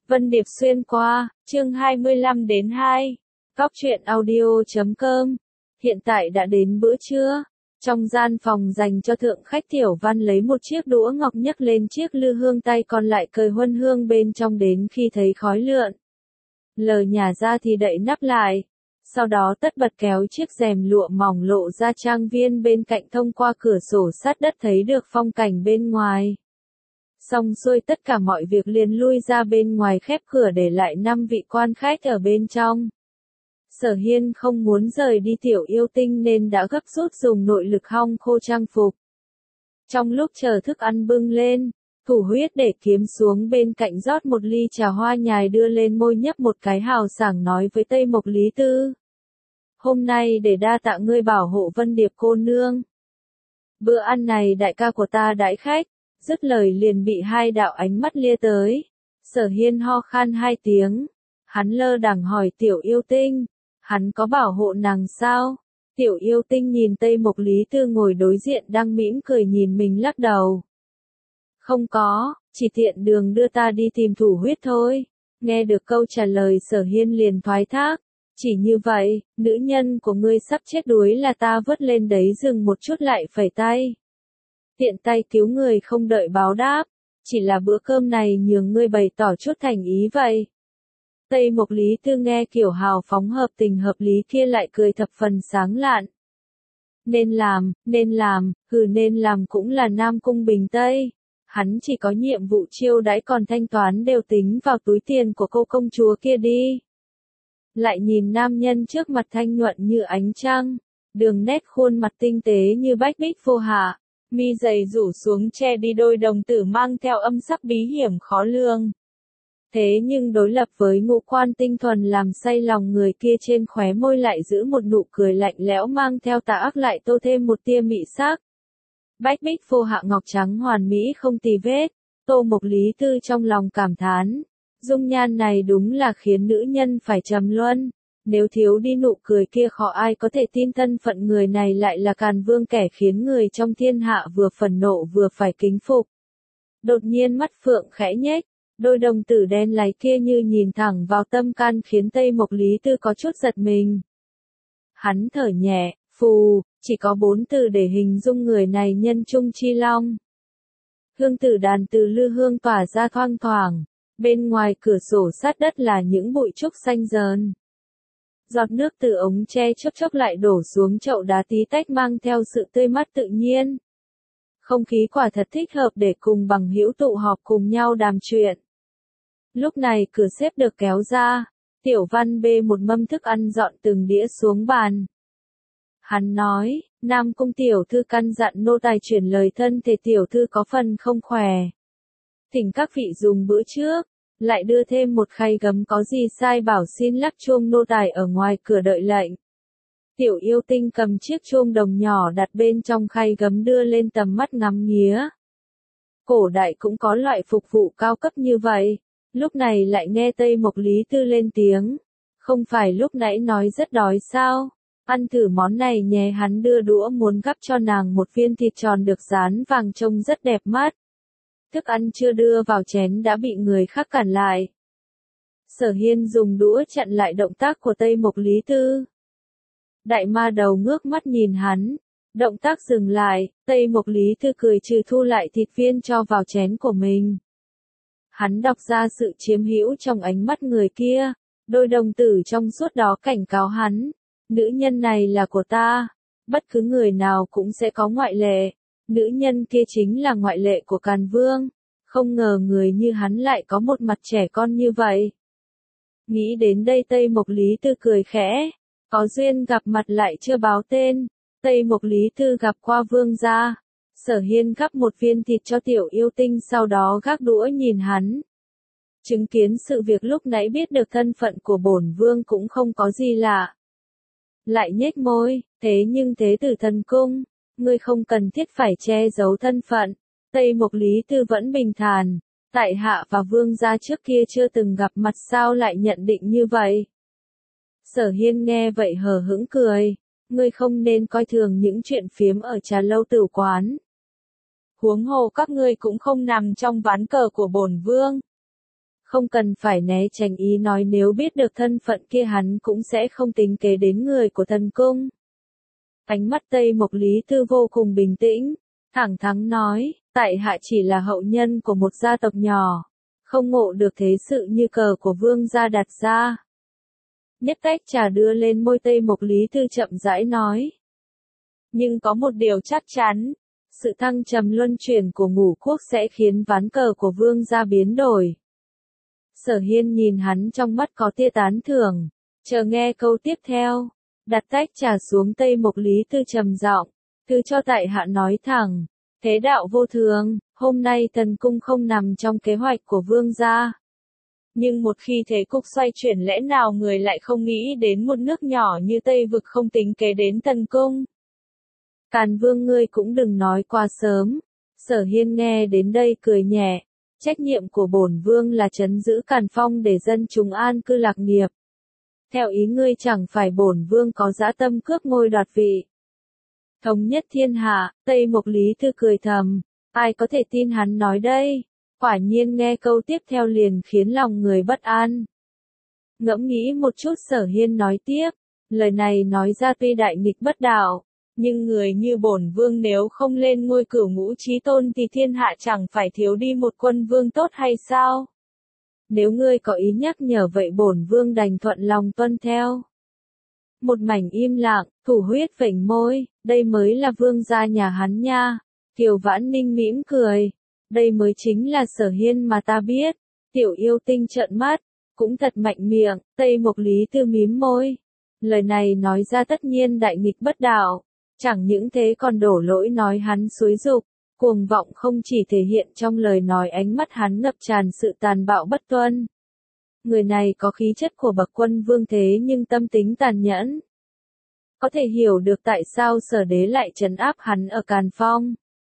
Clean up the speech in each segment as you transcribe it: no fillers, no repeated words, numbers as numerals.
Vân Điệp xuyên qua, chương 25 đến 2. Góc truyện audio.com. Hiện tại đã đến bữa trưa. Trong gian phòng dành cho thượng khách Tiểu Văn lấy một chiếc đũa ngọc nhấc lên chiếc lư hương, tay còn lại cởi huân hương bên trong, đến khi thấy khói lượn lờ nhả ra thì đậy nắp lại. Sau đó tất bật kéo chiếc rèm lụa mỏng lộ ra trang viên bên cạnh, thông qua cửa sổ sát đất thấy được phong cảnh bên ngoài. Xong xuôi tất cả mọi việc, liền lui ra bên ngoài khép cửa để lại 5 vị quan khách ở bên trong. Sở Hiên không muốn rời đi Tiểu Yêu Tinh nên đã gấp rút dùng nội lực hong khô trang phục. Trong lúc chờ thức ăn bưng lên, Thủ Huyết để kiếm xuống bên cạnh rót một ly trà hoa nhài đưa lên môi, nhấp một cái hào sảng nói với Tây Mộc Lý Tư. Hôm nay để đa tạ ngươi bảo hộ Vân Điệp cô nương. Bữa ăn này đại ca của ta đãi khách. Dứt lời liền bị hai đạo ánh mắt lia tới. Sở Hiên ho khan 2 tiếng. Hắn lơ đãng hỏi Tiểu Yêu Tinh. Hắn có bảo hộ nàng sao? Tiểu Yêu Tinh nhìn Tây Mộc Lý Tư ngồi đối diện đang mỉm cười nhìn mình, lắc đầu. Không có, chỉ tiện đường đưa ta đi tìm Thủ Huyết thôi. Nghe được câu trả lời, Sở Hiên liền thoái thác. Chỉ như vậy, nữ nhân của ngươi sắp chết đuối là ta vớt lên đấy, dừng một chút lại phẩy tay. Tiện tay cứu người không đợi báo đáp, chỉ là bữa cơm này nhường ngươi bày tỏ chút thành ý vậy. Tây Mộc Lý Tư nghe kiểu hào phóng hợp tình hợp lý kia lại cười thập phần sáng lạn. Nên làm, nên làm cũng là Nam Cung Bình Tây. Hắn chỉ có nhiệm vụ chiêu đãi, còn thanh toán đều tính vào túi tiền của cô công chúa kia đi. Lại nhìn nam nhân trước mặt thanh nhuận như ánh trăng, đường nét khuôn mặt tinh tế như bách bích vô hạ. Mi dày rủ xuống che đi đôi đồng tử mang theo âm sắc bí hiểm khó lường. Thế nhưng đối lập với ngũ quan tinh thuần làm say lòng người kia, trên khóe môi lại giữ một nụ cười lạnh lẽo mang theo tà ác, lại tô thêm một tia mị sắc. Bách bích vô hạ ngọc trắng hoàn mỹ không tì vết. Tô Mộc Lý Tư trong lòng cảm thán. Dung nhan này đúng là khiến nữ nhân phải trầm luân. Nếu thiếu đi nụ cười kia, khó ai có thể tin thân phận người này lại là Càn Vương, kẻ khiến người trong thiên hạ vừa phẫn nộ vừa phải kính phục. Đột nhiên mắt phượng khẽ nhếch, đôi đồng tử đen láy kia như nhìn thẳng vào tâm can, khiến Tây Mộc Lý Tư có chút giật mình. Hắn thở nhẹ, phù, chỉ có 4 từ để hình dung người này: nhân trung chi long. Hương tử đàn từ lư hương tỏa ra thoang thoảng, bên ngoài cửa sổ sát đất là những bụi trúc xanh dờn. Giọt nước từ ống tre chốc chốc lại đổ xuống chậu đá tí tách, mang theo sự tươi mát tự nhiên. Không khí quả thật thích hợp để cùng bằng hữu tụ họp cùng nhau đàm chuyện. Lúc này cửa xếp được kéo ra, Tiểu Văn bê một mâm thức ăn dọn từng đĩa xuống bàn. Hắn nói, Nam Cung tiểu thư căn dặn nô tài chuyển lời thân thể tiểu thư có phần không khỏe. Thỉnh các vị dùng bữa trước. Lại đưa thêm một khay gấm, có gì sai bảo xin lắc chuông, nô tài ở ngoài cửa đợi lệnh. Tiểu Yêu Tinh cầm chiếc chuông đồng nhỏ đặt bên trong khay gấm đưa lên tầm mắt ngắm nghía. Cổ đại cũng có loại phục vụ cao cấp như vậy. Lúc này lại nghe Tây Mộc Lý Tư lên tiếng. Không phải lúc nãy nói rất đói sao? Ăn thử món này nhé. Hắn đưa đũa muốn gắp cho nàng một viên thịt tròn được dán vàng trông rất đẹp mắt. Thức ăn chưa đưa vào chén đã bị người khác cản lại. Sở Hiên dùng đũa chặn lại động tác của Tây Mộc Lý Tư. Đại ma đầu ngước mắt nhìn hắn. Động tác dừng lại, Tây Mộc Lý Tư cười trừ thu lại thịt viên cho vào chén của mình. Hắn đọc ra sự chiếm hữu trong ánh mắt người kia. Đôi đồng tử trong suốt đó cảnh cáo hắn. Nữ nhân này là của ta. Bất cứ người nào cũng sẽ có ngoại lệ. Nữ nhân kia chính là ngoại lệ của Càn Vương. Không ngờ người như hắn lại có một mặt trẻ con như vậy. Nghĩ đến đây Tây Mộc Lý Tư cười khẽ. Có duyên gặp mặt lại chưa báo tên. Tây Mộc Lý Tư gặp qua vương gia. Sở Hiên gắp một viên thịt cho Tiểu Yêu Tinh, sau đó gác đũa nhìn hắn. Chứng kiến sự việc lúc nãy, biết được thân phận của bổn vương cũng không có gì lạ. Lại nhếch môi, thế nhưng thế tử thần cung. Ngươi không cần thiết phải che giấu thân phận. Tây Mộc Lý Tư vẫn bình thản. Tại hạ và vương gia trước kia chưa từng gặp mặt, sao lại nhận định như vậy? Sở Hiên nghe vậy hờ hững cười. Ngươi không nên coi thường những chuyện phiếm ở trà lâu tửu quán. Huống hồ các ngươi cũng không nằm trong ván cờ của bổn vương. Không cần phải né tránh ý nói nếu biết được thân phận kia hắn cũng sẽ không tính kế đến người của thần cung. Ánh mắt Tây Mộc Lý Tư vô cùng bình tĩnh, thẳng thắn nói, tại hạ chỉ là hậu nhân của một gia tộc nhỏ, không ngộ được thế sự như cờ của vương gia đặt ra. Nhấp tách trà đưa lên môi Tây Mộc Lý Tư chậm rãi nói. Nhưng có một điều chắc chắn, sự thăng trầm luân chuyển của ngũ quốc sẽ khiến ván cờ của vương gia biến đổi. Sở Hiên nhìn hắn trong mắt có tia tán thưởng, chờ nghe câu tiếp theo, đặt tách trà xuống. Tây Mộc Lý Tư trầm giọng, cứ cho tại hạ nói thẳng, thế đạo vô thường, hôm nay thần cung không nằm trong kế hoạch của vương gia. Nhưng một khi thế cục xoay chuyển lẽ nào người lại không nghĩ đến một nước nhỏ như Tây Vực không tính kế đến thần cung. Càn Vương ngươi cũng đừng nói quá sớm. Sở Hiên nghe đến đây cười nhẹ, trách nhiệm của bổn vương là trấn giữ Càn Phong để dân chúng an cư lạc nghiệp. Theo ý ngươi chẳng phải bổn vương có dã tâm cướp ngôi đoạt vị, thống nhất thiên hạ. Tây Mộc Lý Tư cười thầm, ai có thể tin hắn nói đây? Quả nhiên nghe câu tiếp theo liền khiến lòng người bất an. Ngẫm nghĩ một chút Sở Hiên nói tiếp, lời này nói ra tuy đại nghịch bất đạo, nhưng người như bổn vương nếu không lên ngôi cửu ngũ chí tôn thì thiên hạ chẳng phải thiếu đi một quân vương tốt hay sao? Nếu ngươi có ý nhắc nhở vậy bổn vương đành thuận lòng tuân theo. Một mảnh im lặng, Thủ Huyết vểnh môi, đây mới là vương gia nhà hắn nha. Kiều Vãn Ninh mỉm cười, đây mới chính là Sở Hiên mà ta biết. Tiểu yêu tinh trợn mắt, cũng thật mạnh miệng. Tây Mộc Lý Tư mím môi, lời này nói ra tất nhiên đại nghịch bất đạo, chẳng những thế còn đổ lỗi nói hắn xúi dục, cuồng vọng không chỉ thể hiện trong lời nói, ánh mắt hắn ngập tràn sự tàn bạo bất tuân. Người này có khí chất của bậc quân vương thế nhưng tâm tính tàn nhẫn. Có thể hiểu được tại sao Sở Đế lại trấn áp hắn ở Càn Phong.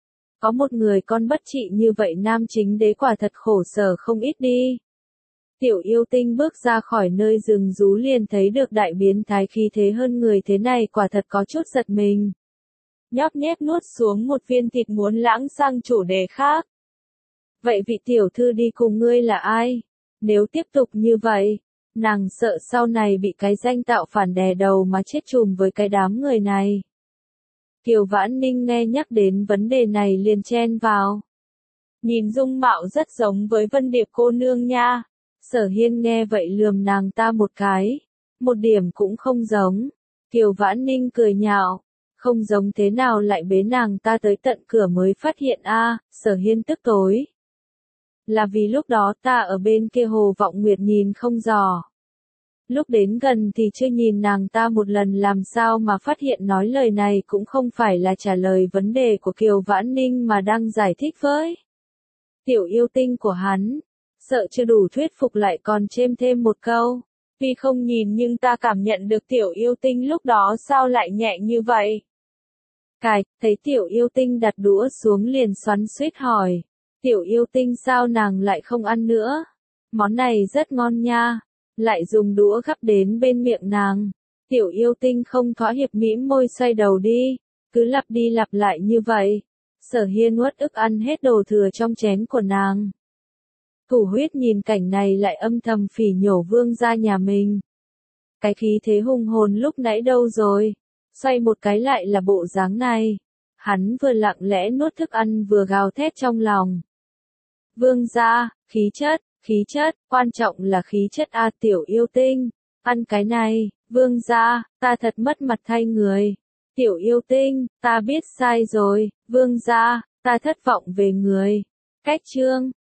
Có một người con bất trị như vậy nam chính đế quả thật khổ sở không ít đi. Tiểu yêu tinh bước ra khỏi nơi rừng rú liền thấy được đại biến thái khí thế hơn người thế này, quả thật có chút giật mình. Nhóp nhép nuốt xuống một viên thịt muốn lãng sang chủ đề khác. Vậy vị tiểu thư đi cùng ngươi là ai? Nếu tiếp tục như vậy, nàng sợ sau này bị cái danh tạo phản đè đầu mà chết chùm với cái đám người này. Kiều Vãn Ninh nghe nhắc đến vấn đề này liền chen vào. Nhìn dung mạo rất giống với Vân Điệp cô nương nha. Sở Hiên nghe vậy lườm nàng ta một cái. Một điểm cũng không giống. Kiều Vãn Ninh cười nhạo. Không giống thế nào lại bế nàng ta tới tận cửa mới phát hiện a. Sở Hiên tức tối. Là vì lúc đó ta ở bên kia Hồ Vọng Nguyệt nhìn không dò. Lúc đến gần thì chưa nhìn nàng ta một lần, làm sao mà phát hiện. Nói lời này cũng không phải là trả lời vấn đề của Kiều Vãn Ninh mà đang giải thích với tiểu yêu tinh của hắn. Sợ chưa đủ thuyết phục lại còn chêm thêm một câu. Tuy không nhìn nhưng ta cảm nhận được tiểu yêu tinh lúc đó sao lại nhẹ như vậy. Cài, thấy tiểu yêu tinh đặt đũa xuống liền xoắn xuýt hỏi. Tiểu yêu tinh sao nàng lại không ăn nữa? Món này rất ngon nha. Lại dùng đũa gắp đến bên miệng nàng. Tiểu yêu tinh không thỏa hiệp mỉm môi xoay đầu đi. Cứ lặp đi lặp lại như vậy. Sở Hiên uất ức ăn hết đồ thừa trong chén của nàng. Thủ Huyết nhìn cảnh này lại âm thầm phỉ nhổ vương gia nhà mình. Cái khí thế hùng hồn lúc nãy đâu rồi? Xoay một cái lại là bộ dáng này. Hắn vừa lặng lẽ nuốt thức ăn vừa gào thét trong lòng. Vương gia, khí chất, quan trọng là khí chất a. Tiểu yêu tinh, ăn cái này. Vương gia, ta thật mất mặt thay người. Tiểu yêu tinh, ta biết sai rồi. Vương gia, ta thất vọng về người. Cách chương